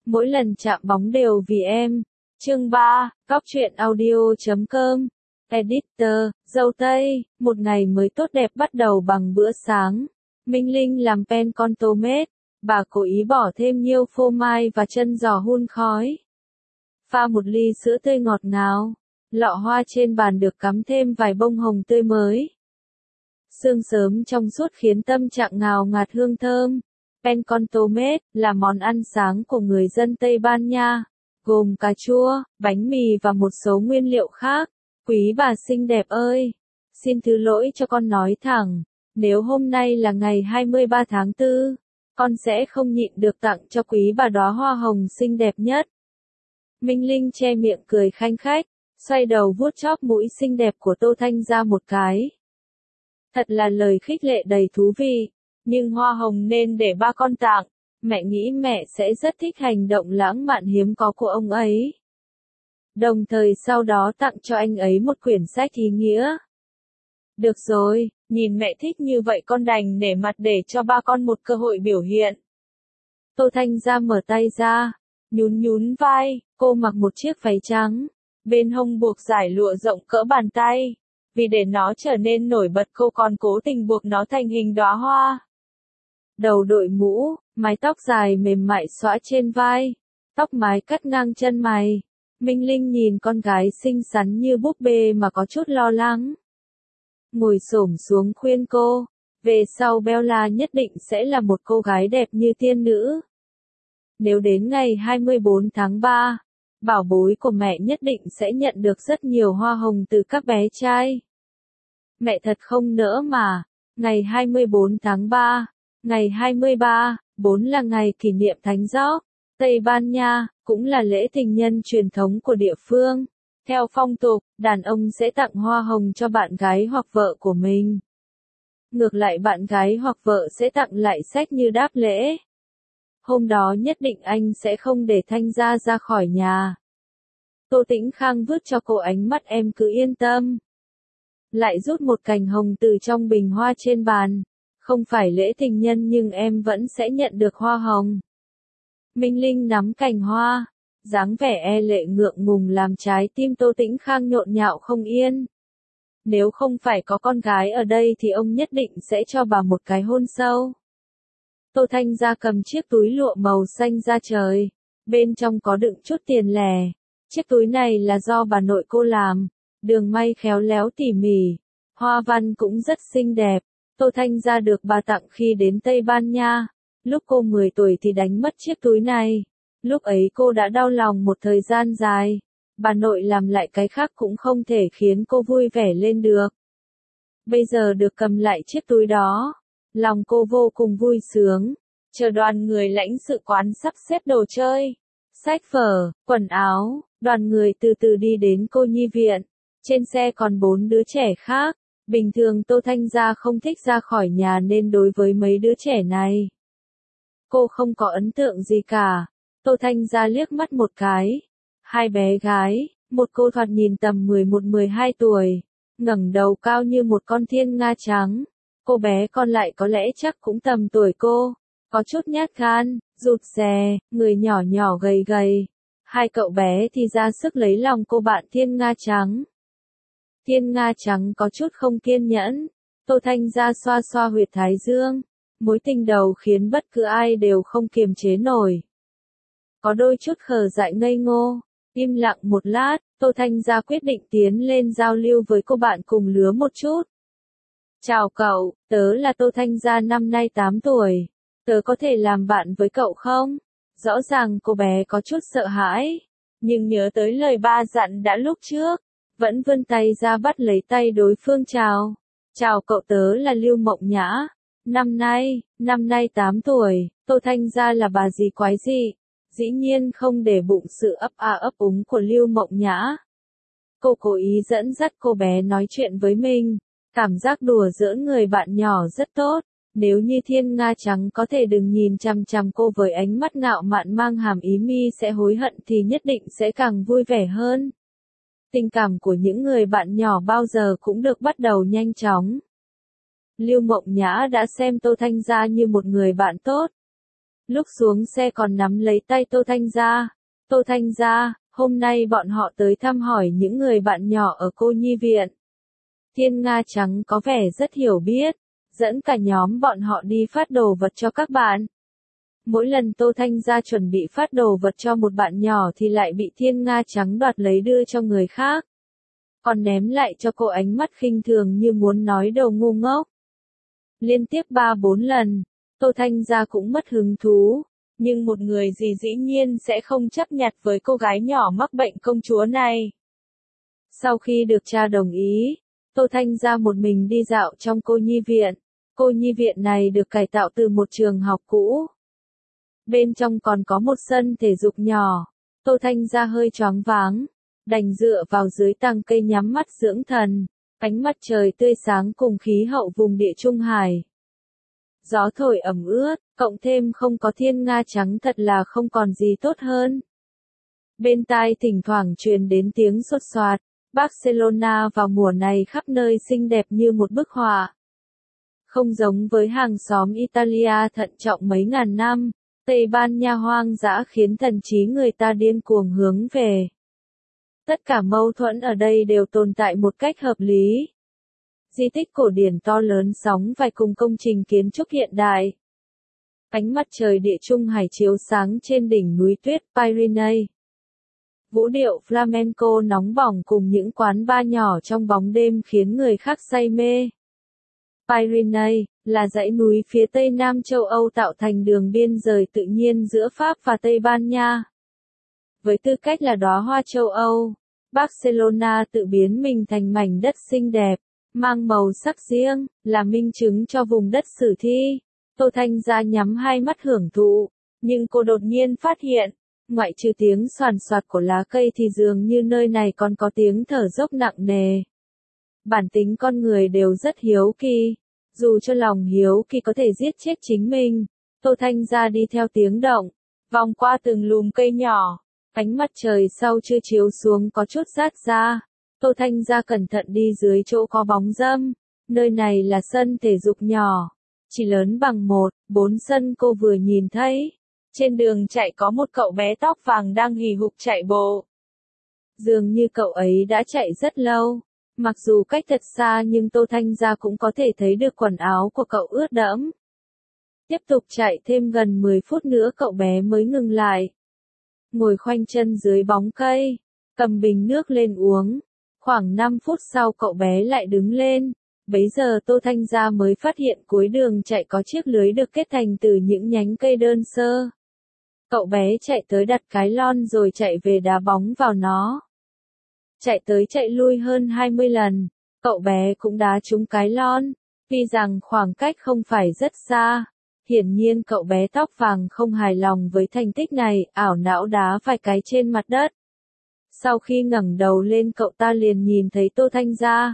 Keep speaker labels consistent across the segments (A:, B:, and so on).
A: mỗi lần chạm bóng đều vì em. Chương 3, Cóc truyện audio.com. Editor, dâu tây, một ngày mới tốt đẹp bắt đầu bằng bữa sáng. Minh Linh làm pen con tomat, bà cố ý bỏ thêm nhiều phô mai và chân giò hun khói. Pha một ly sữa tươi ngọt ngào, lọ hoa trên bàn được cắm thêm vài bông hồng tươi mới. Sương sớm trong suốt khiến tâm trạng ngào ngạt hương thơm. Pen con tomat là món ăn sáng của người dân Tây Ban Nha, gồm cà chua, bánh mì và một số nguyên liệu khác. Quý bà xinh đẹp ơi, xin thứ lỗi cho con nói thẳng, nếu hôm nay là ngày 23 tháng 4, con sẽ không nhịn được tặng cho quý bà đóa hoa hồng xinh đẹp nhất. Minh Linh che miệng cười khanh khách, xoay đầu vuốt chóp mũi xinh đẹp của Tô Thanh ra một cái. Thật là lời khích lệ đầy thú vị, nhưng hoa hồng nên để ba con tặng, mẹ nghĩ mẹ sẽ rất thích hành động lãng mạn hiếm có của ông ấy. Đồng thời sau đó tặng cho anh ấy một quyển sách ý nghĩa. Được rồi, nhìn mẹ thích như vậy con đành nể mặt để cho ba con một cơ hội biểu hiện. Tô Thanh Gia mở tay ra, nhún nhún vai, cô mặc một chiếc váy trắng, bên hông buộc dải lụa rộng cỡ bàn tay. Vì để nó trở nên nổi bật cô còn cố tình buộc nó thành hình đóa hoa. Đầu đội mũ, mái tóc dài mềm mại xõa trên vai, tóc mái cắt ngang chân mày. Minh Linh nhìn con gái xinh xắn như búp bê mà có chút lo lắng. Ngồi xổm xuống khuyên cô, về sau Bella nhất định sẽ là một cô gái đẹp như tiên nữ. Nếu đến ngày 24 tháng 3, bảo bối của mẹ nhất định sẽ nhận được rất nhiều hoa hồng từ các bé trai. Mẹ thật không nỡ mà, ngày 24 tháng 3, ngày 23, 4 là ngày kỷ niệm Thánh Giorgio, Tây Ban Nha, cũng là lễ tình nhân truyền thống của địa phương. Theo phong tục, đàn ông sẽ tặng hoa hồng cho bạn gái hoặc vợ của mình. Ngược lại bạn gái hoặc vợ sẽ tặng lại sách như đáp lễ. Hôm đó nhất định anh sẽ không để Thanh Gia ra khỏi nhà. Tô Tĩnh Khang vứt cho cô ánh mắt em cứ yên tâm. Lại rút một cành hồng từ trong bình hoa trên bàn. Không phải lễ tình nhân nhưng em vẫn sẽ nhận được hoa hồng. Minh Linh nắm cành hoa, dáng vẻ e lệ ngượng ngùng làm trái tim Tô Tĩnh Khang nhộn nhạo không yên. Nếu không phải có con gái ở đây thì ông nhất định sẽ cho bà một cái hôn sâu. Tô Thanh Gia cầm chiếc túi lụa màu xanh da trời, bên trong có đựng chút tiền lẻ. Chiếc túi này là do bà nội cô làm, đường may khéo léo tỉ mỉ, hoa văn cũng rất xinh đẹp. Tô Thanh Gia được bà tặng khi đến Tây Ban Nha, lúc cô 10 tuổi thì đánh mất chiếc túi này. Lúc ấy cô đã đau lòng một thời gian dài, bà nội làm lại cái khác cũng không thể khiến cô vui vẻ lên được. Bây giờ được cầm lại chiếc túi đó, lòng cô vô cùng vui sướng, chờ đoàn người lãnh sự quán sắp xếp đồ chơi, sách vở, quần áo, đoàn người từ từ đi đến cô nhi viện, trên xe còn 4 đứa trẻ khác. Bình thường Tô Thanh Gia không thích ra khỏi nhà nên đối với mấy đứa trẻ này, cô không có ấn tượng gì cả. Tô Thanh Gia liếc mắt một cái. Hai bé gái, một cô thoạt nhìn tầm 11-12 tuổi, ngẩng đầu cao như một con thiên nga trắng. Cô bé còn lại có lẽ chắc cũng tầm tuổi cô, có chút nhát gan, rụt rè, người nhỏ nhỏ gầy gầy. Hai cậu bé thì ra sức lấy lòng cô bạn thiên nga trắng. Thiên nga trắng có chút không kiên nhẫn. Tô Thanh Gia xoa xoa huyệt thái dương. Mối tình đầu khiến bất cứ ai đều không kiềm chế nổi. Có đôi chút khờ dại ngây ngô. Im lặng một lát, Tô Thanh Gia quyết định tiến lên giao lưu với cô bạn cùng lứa một chút. Chào cậu, tớ là Tô Thanh Gia năm nay 8 tuổi. Tớ có thể làm bạn với cậu không? Rõ ràng cô bé có chút sợ hãi. Nhưng nhớ tới lời ba dặn đã lúc trước. Vẫn vươn tay ra bắt lấy tay đối phương chào. Chào cậu, tớ là Lưu Mộng Nhã. Năm nay 8 tuổi, Tô Thanh Gia là bà gì quái gì. Dĩ nhiên không để bụng sự ấp a ấp úng của Lưu Mộng Nhã. Cô cố ý dẫn dắt cô bé nói chuyện với mình. Cảm giác đùa giỡn người bạn nhỏ rất tốt. Nếu như thiên nga trắng có thể đừng nhìn chằm chằm cô với ánh mắt ngạo mạn mang hàm ý mi sẽ hối hận thì nhất định sẽ càng vui vẻ hơn. Tình cảm của những người bạn nhỏ bao giờ cũng được bắt đầu nhanh chóng. Lưu Mộng Nhã đã xem Tô Thanh Gia như một người bạn tốt. Lúc xuống xe còn nắm lấy tay Tô Thanh Gia. Tô Thanh Gia, hôm nay bọn họ tới thăm hỏi những người bạn nhỏ ở cô nhi viện. Thiên Nga Trắng có vẻ rất hiểu biết, dẫn cả nhóm bọn họ đi phát đồ vật cho các bạn. Mỗi lần Tô Thanh Gia chuẩn bị phát đồ vật cho một bạn nhỏ thì lại bị Thiên Nga Trắng đoạt lấy đưa cho người khác. Còn ném lại cho cô ánh mắt khinh thường như muốn nói đồ ngu ngốc. Liên tiếp 3-4 lần, Tô Thanh Gia cũng mất hứng thú. Nhưng một người gì dĩ nhiên sẽ không chấp nhặt với cô gái nhỏ mắc bệnh công chúa này. Sau khi được cha đồng ý, Tô Thanh Gia một mình đi dạo trong cô nhi viện. Cô nhi viện này được cải tạo từ một trường học cũ. Bên trong còn có một sân thể dục nhỏ. Tô Thanh Gia hơi choáng váng, đành dựa vào dưới tàng cây nhắm mắt dưỡng thần. Ánh mặt trời tươi sáng cùng khí hậu vùng địa Trung Hải. Gió thổi ẩm ướt, cộng thêm không có Thiên Nga Trắng thật là không còn gì tốt hơn. Bên tai thỉnh thoảng truyền đến tiếng xốt xoạt. Barcelona vào mùa này khắp nơi xinh đẹp như một bức họa. Không giống với hàng xóm Italia thận trọng mấy ngàn năm, Tây Ban Nha hoang dã khiến thần trí người ta điên cuồng hướng về. Tất cả mâu thuẫn ở đây đều tồn tại một cách hợp lý. Di tích cổ điển to lớn sóng vai cùng công trình kiến trúc hiện đại. Ánh mặt trời địa Trung Hải chiếu sáng trên đỉnh núi tuyết Pyrenees. Vũ điệu flamenco nóng bỏng cùng những quán bar nhỏ trong bóng đêm khiến người khác say mê. Pyrenees là dãy núi phía tây nam châu Âu tạo thành đường biên giới tự nhiên giữa Pháp và Tây Ban Nha. Với tư cách là đóa hoa châu Âu, Barcelona tự biến mình thành mảnh đất xinh đẹp, mang màu sắc riêng, là minh chứng cho vùng đất sử thi. Tô Thanh Gia nhắm hai mắt hưởng thụ, nhưng cô đột nhiên phát hiện, ngoại trừ tiếng xoàn xoạt của lá cây thì dường như nơi này còn có tiếng thở dốc nặng nề. Bản tính con người đều rất hiếu kỳ, dù cho lòng hiếu kỳ có thể giết chết chính mình. Tô Thanh Gia đi theo tiếng động, vòng qua từng lùm cây nhỏ, ánh mặt trời sau chưa chiếu xuống có chút rát ra. Tô Thanh Gia cẩn thận đi dưới chỗ có bóng râm, nơi này là sân thể dục nhỏ, chỉ lớn bằng 1/4 sân cô vừa nhìn thấy. Trên đường chạy có một cậu bé tóc vàng đang hì hục chạy bộ. Dường như cậu ấy đã chạy rất lâu. Mặc dù cách thật xa nhưng Tô Thanh Gia cũng có thể thấy được quần áo của cậu ướt đẫm. Tiếp tục chạy thêm gần 10 phút nữa cậu bé mới ngừng lại. Ngồi khoanh chân dưới bóng cây, cầm bình nước lên uống. Khoảng 5 phút sau cậu bé lại đứng lên. Bấy giờ Tô Thanh Gia mới phát hiện cuối đường chạy có chiếc lưới được kết thành từ những nhánh cây đơn sơ. Cậu bé chạy tới đặt cái lon rồi chạy về đá bóng vào nó. Chạy tới chạy lui hơn 20 lần, cậu bé cũng đá trúng cái lon, tuy rằng khoảng cách không phải rất xa. Hiển nhiên cậu bé tóc vàng không hài lòng với thành tích này, ảo não đá vài cái trên mặt đất. Sau khi ngẩng đầu lên cậu ta liền nhìn thấy Tô Thanh Gia.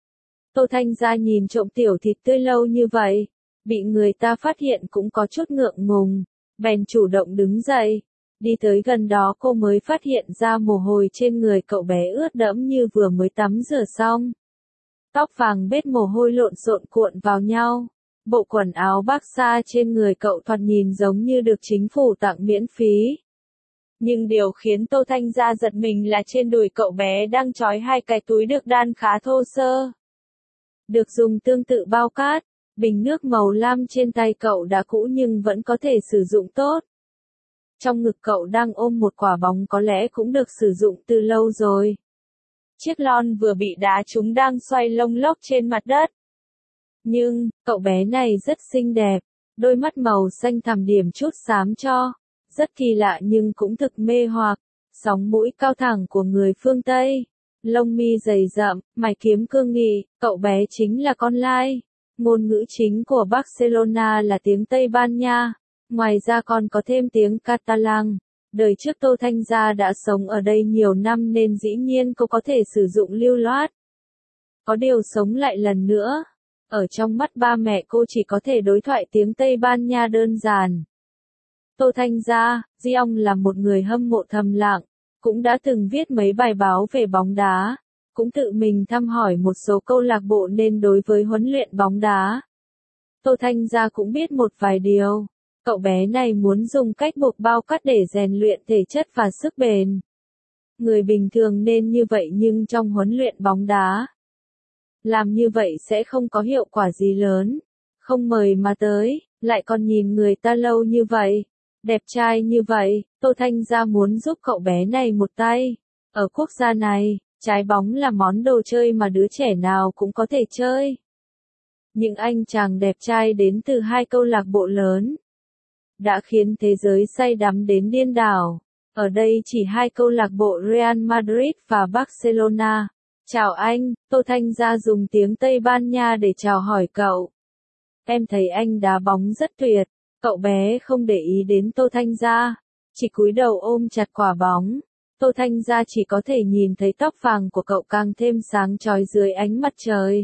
A: Tô Thanh Gia nhìn trộm tiểu thịt tươi lâu như vậy, bị người ta phát hiện cũng có chút ngượng ngùng, bèn chủ động đứng dậy. Đi tới gần đó cô mới phát hiện ra mồ hôi trên người cậu bé ướt đẫm như vừa mới tắm rửa xong. Tóc vàng bết mồ hôi lộn xộn cuộn vào nhau. Bộ quần áo Barca trên người cậu thoạt nhìn giống như được chính phủ tặng miễn phí. Nhưng điều khiến Tô Thanh Gia giật mình là trên đùi cậu bé đang trói hai cái túi được đan khá thô sơ. Được dùng tương tự bao cát, bình nước màu lam trên tay cậu đã cũ nhưng vẫn có thể sử dụng tốt. Trong ngực cậu đang ôm một quả bóng có lẽ cũng được sử dụng từ lâu rồi. Chiếc lon vừa bị đá trúng đang xoay lông lốc trên mặt đất. Nhưng, cậu bé này rất xinh đẹp, đôi mắt màu xanh thẳm điểm chút xám cho. Rất kỳ lạ nhưng cũng thực mê hoặc, sóng mũi cao thẳng của người phương Tây. Lông mi dày rậm, mày kiếm cương nghị, cậu bé chính là con lai. Ngôn ngữ chính của Barcelona là tiếng Tây Ban Nha. Ngoài ra còn có thêm tiếng Catalan. Đời trước Tô Thanh Gia đã sống ở đây nhiều năm nên dĩ nhiên cô có thể sử dụng lưu loát. Có điều sống lại lần nữa. Ở trong mắt ba mẹ cô chỉ có thể đối thoại tiếng Tây Ban Nha đơn giản. Tô Thanh Gia, Diong là một người hâm mộ thầm lặng, cũng đã từng viết mấy bài báo về bóng đá, cũng tự mình thăm hỏi một số câu lạc bộ nên đối với huấn luyện bóng đá. Tô Thanh Gia cũng biết một vài điều. Cậu bé này muốn dùng cách buộc bao cát để rèn luyện thể chất và sức bền. Người bình thường nên như vậy nhưng trong huấn luyện bóng đá, làm như vậy sẽ không có hiệu quả gì lớn. Không mời mà tới, lại còn nhìn người ta lâu như vậy, đẹp trai như vậy, Tô Thanh Gia muốn giúp cậu bé này một tay. Ở quốc gia này, trái bóng là món đồ chơi mà đứa trẻ nào cũng có thể chơi. Những anh chàng đẹp trai đến từ hai câu lạc bộ lớn đã khiến thế giới say đắm đến điên đảo. Ở đây chỉ hai câu lạc bộ Real Madrid và Barcelona. Chào anh, Tô Thanh Gia dùng tiếng Tây Ban Nha để chào hỏi cậu. Em thấy anh đá bóng rất tuyệt. Cậu bé không để ý đến Tô Thanh Gia, chỉ cúi đầu ôm chặt quả bóng. Tô Thanh Gia chỉ có thể nhìn thấy tóc vàng của cậu càng thêm sáng chói dưới ánh mặt trời.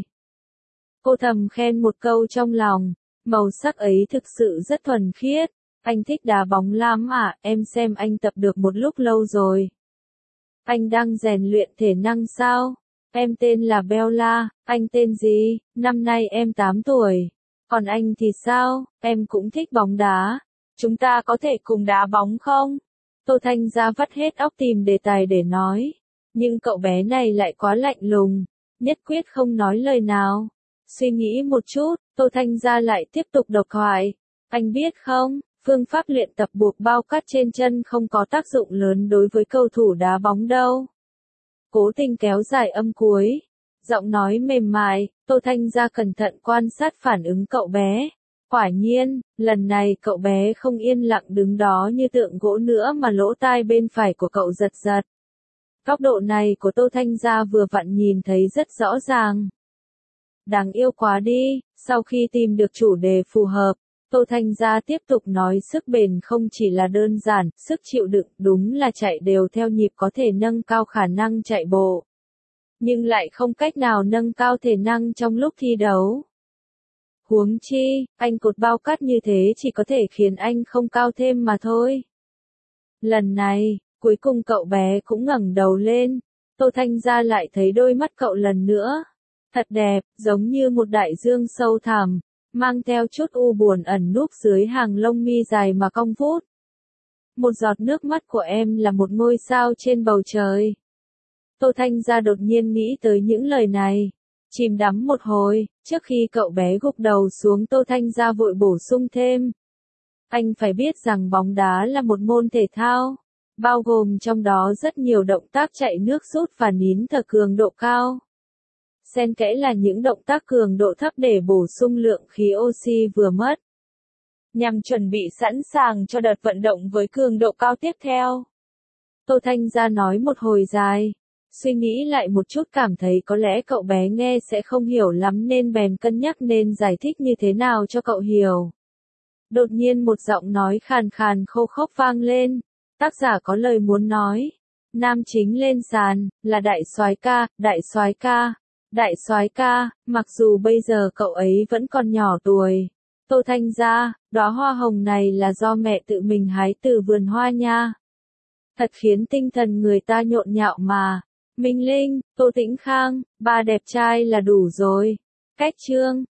A: Cô thầm khen một câu trong lòng, màu sắc ấy thực sự rất thuần khiết. Anh thích đá bóng lắm à, em xem anh tập được một lúc lâu rồi. Anh đang rèn luyện thể năng sao? Em tên là Bella, anh tên gì? Năm nay em 8 tuổi. Còn anh thì sao? Em cũng thích bóng đá. Chúng ta có thể cùng đá bóng không? Tô Thanh Gia vắt hết óc tìm đề tài để nói. Nhưng cậu bé này lại quá lạnh lùng, nhất quyết không nói lời nào. Suy nghĩ một chút, Tô Thanh Gia lại tiếp tục độc thoại. Anh biết không, phương pháp luyện tập buộc bao cát trên chân không có tác dụng lớn đối với cầu thủ đá bóng đâu. Cố tình kéo dài âm cuối, giọng nói mềm mại, Tô Thanh Gia cẩn thận quan sát phản ứng cậu bé. Quả nhiên, lần này cậu bé không yên lặng đứng đó như tượng gỗ nữa mà lỗ tai bên phải của cậu giật giật. Góc độ này của Tô Thanh Gia vừa vặn nhìn thấy rất rõ ràng. Đáng yêu quá đi, sau khi tìm được chủ đề phù hợp, Tô Thanh Gia tiếp tục nói sức bền không chỉ là đơn giản, sức chịu đựng đúng là chạy đều theo nhịp có thể nâng cao khả năng chạy bộ. Nhưng lại không cách nào nâng cao thể năng trong lúc thi đấu. Huống chi, anh cột bao cát như thế chỉ có thể khiến anh không cao thêm mà thôi. Lần này, cuối cùng cậu bé cũng ngẩng đầu lên, Tô Thanh Gia lại thấy đôi mắt cậu lần nữa. Thật đẹp, giống như một đại dương sâu thẳm, mang theo chút u buồn ẩn núp dưới hàng lông mi dài mà cong vút. Một giọt nước mắt của em là một ngôi sao trên bầu trời. Tô Thanh Gia đột nhiên nghĩ tới những lời này. Chìm đắm một hồi, trước khi cậu bé gục đầu xuống Tô Thanh Gia vội bổ sung thêm. Anh phải biết rằng bóng đá là một môn thể thao, bao gồm trong đó rất nhiều động tác chạy nước rút và nín thở cường độ cao. Xen kẽ là những động tác cường độ thấp để bổ sung lượng khí oxy vừa mất, nhằm chuẩn bị sẵn sàng cho đợt vận động với cường độ cao tiếp theo. Tô Thanh Gia nói một hồi dài, suy nghĩ lại một chút cảm thấy có lẽ cậu bé nghe sẽ không hiểu lắm nên bèn cân nhắc nên giải thích như thế nào cho cậu hiểu. Đột nhiên một giọng nói khàn khàn khô khốc vang lên, tác giả có lời muốn nói. Nam chính lên sàn, là đại soái ca, đại soái ca. Đại soái ca, mặc dù bây giờ cậu ấy vẫn còn nhỏ tuổi. Tô Thanh Gia, đóa hoa hồng này là do mẹ tự mình hái từ vườn hoa nha. Thật khiến tinh thần người ta nhộn nhạo mà. Minh Linh, Tô Tĩnh Khang, ba đẹp trai là đủ rồi. Cách chương